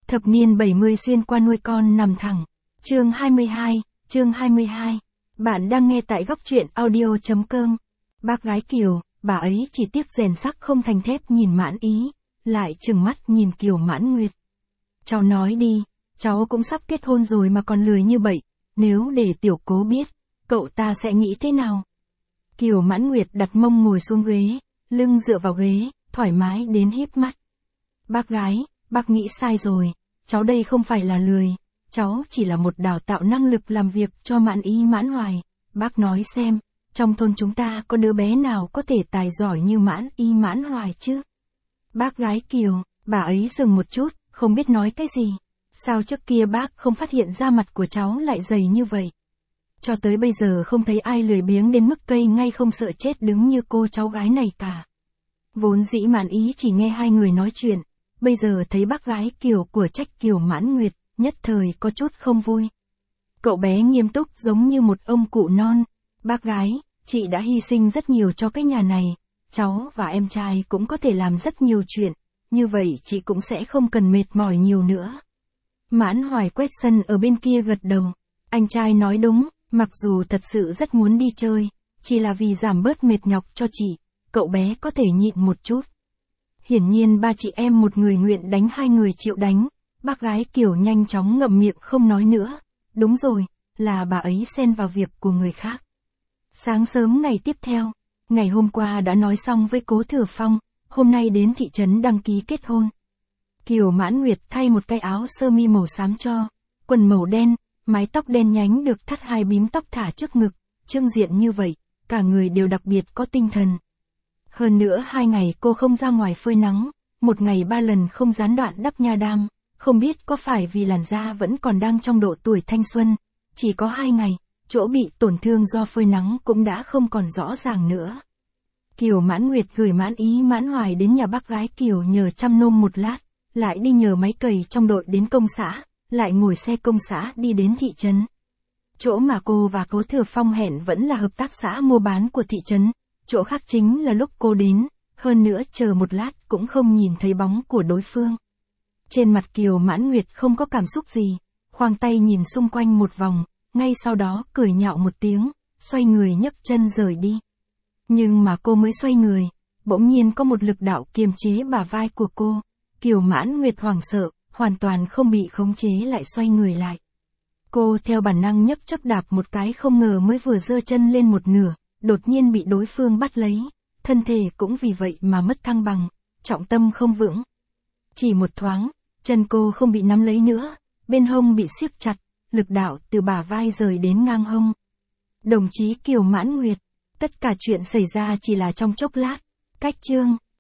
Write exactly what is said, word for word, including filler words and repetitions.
Thập niên bảy mươi xuyên qua nuôi con nằm thẳng. Chương hai mươi hai, chương hai mươi hai. Bạn đang nghe tại góc truyện audio chấm com. Bác gái Kiều, bà ấy chỉ tiếc rèn sắc không thành thép nhìn Mãn Ý, lại trừng mắt nhìn Kiều Mãn Nguyệt. Cháu nói đi, cháu cũng sắp kết hôn rồi mà còn lười như vậy, nếu để tiểu cố biết, cậu ta sẽ nghĩ thế nào? Kiều Mãn Nguyệt đặt mông ngồi xuống ghế, lưng dựa vào ghế, thoải mái đến híp mắt. Bác gái, bác nghĩ sai rồi, cháu đây không phải là lười, cháu chỉ là một đào tạo năng lực làm việc cho Mãn Ý Mãn Hoài. Bác nói xem, trong thôn chúng ta có đứa bé nào có thể tài giỏi như Mãn Ý Mãn Hoài chứ? Bác gái Kiều, bà ấy dừng một chút, không biết nói cái gì. Sao trước kia bác không phát hiện ra mặt của cháu lại dày như vậy? Cho tới bây giờ không thấy ai lười biếng đến mức cây ngay không sợ chết đứng như cô cháu gái này cả. Vốn dĩ Mãn Ý chỉ nghe hai người nói chuyện, bây giờ thấy bác gái Kiều của trách Kiều Mãn Nguyệt, nhất thời có chút không vui. Cậu bé nghiêm túc giống như một ông cụ non. Bác gái, chị đã hy sinh rất nhiều cho cái nhà này, cháu và em trai cũng có thể làm rất nhiều chuyện, như vậy chị cũng sẽ không cần mệt mỏi nhiều nữa. Mãn Hoài quét sân ở bên kia gật đầu. Anh trai nói đúng, mặc dù thật sự rất muốn đi chơi, chỉ là vì giảm bớt mệt nhọc cho chị, cậu bé có thể nhịn một chút. Hiển nhiên ba chị em một người nguyện đánh hai người chịu đánh, bác gái Kiều nhanh chóng ngậm miệng không nói nữa. Đúng rồi, là bà ấy xen vào việc của người khác. Sáng sớm ngày tiếp theo, ngày hôm qua đã nói xong với Cố Thừa Phong, hôm nay đến thị trấn đăng ký kết hôn. Kiều Mãn Nguyệt thay một cái áo sơ mi màu xám cho, quần màu đen, mái tóc đen nhánh được thắt hai bím tóc thả trước ngực, trưng diện như vậy, cả người đều đặc biệt có tinh thần. Hơn nữa hai ngày cô không ra ngoài phơi nắng, một ngày ba lần không gián đoạn đắp nha đam, không biết có phải vì làn da vẫn còn đang trong độ tuổi thanh xuân, chỉ có hai ngày, chỗ bị tổn thương do phơi nắng cũng đã không còn rõ ràng nữa. Kiều Mãn Nguyệt gửi Mãn Ý Mãn Hoài đến nhà bác gái Kiều nhờ chăm nom một lát, lại đi nhờ máy cày trong đội đến công xã, lại ngồi xe công xã đi đến thị trấn. Chỗ mà cô và Cố Thừa Phong hẹn vẫn là hợp tác xã mua bán của thị trấn, chỗ khác chính là lúc cô đến, hơn nữa chờ một lát cũng không nhìn thấy bóng của đối phương. Trên mặt Kiều Mãn Nguyệt không có cảm xúc gì, khoang tay nhìn xung quanh một vòng, ngay sau đó cười nhạo một tiếng, xoay người nhấc chân rời đi. Nhưng mà cô mới xoay người, bỗng nhiên có một lực đạo kiềm chế bả vai của cô. Kiều Mãn Nguyệt hoảng sợ, hoàn toàn không bị khống chế lại xoay người lại. Cô theo bản năng nhấc chấp đạp một cái không ngờ mới vừa giơ chân lên một nửa, đột nhiên bị đối phương bắt lấy, thân thể cũng vì vậy mà mất thăng bằng, trọng tâm không vững. Chỉ một thoáng, chân cô không bị nắm lấy nữa, bên hông bị siết chặt, lực đạo từ bả vai rời đến ngang hông. Đồng chí Kiều Mãn Nguyệt, tất cả chuyện xảy ra chỉ là trong chốc lát, cách chương.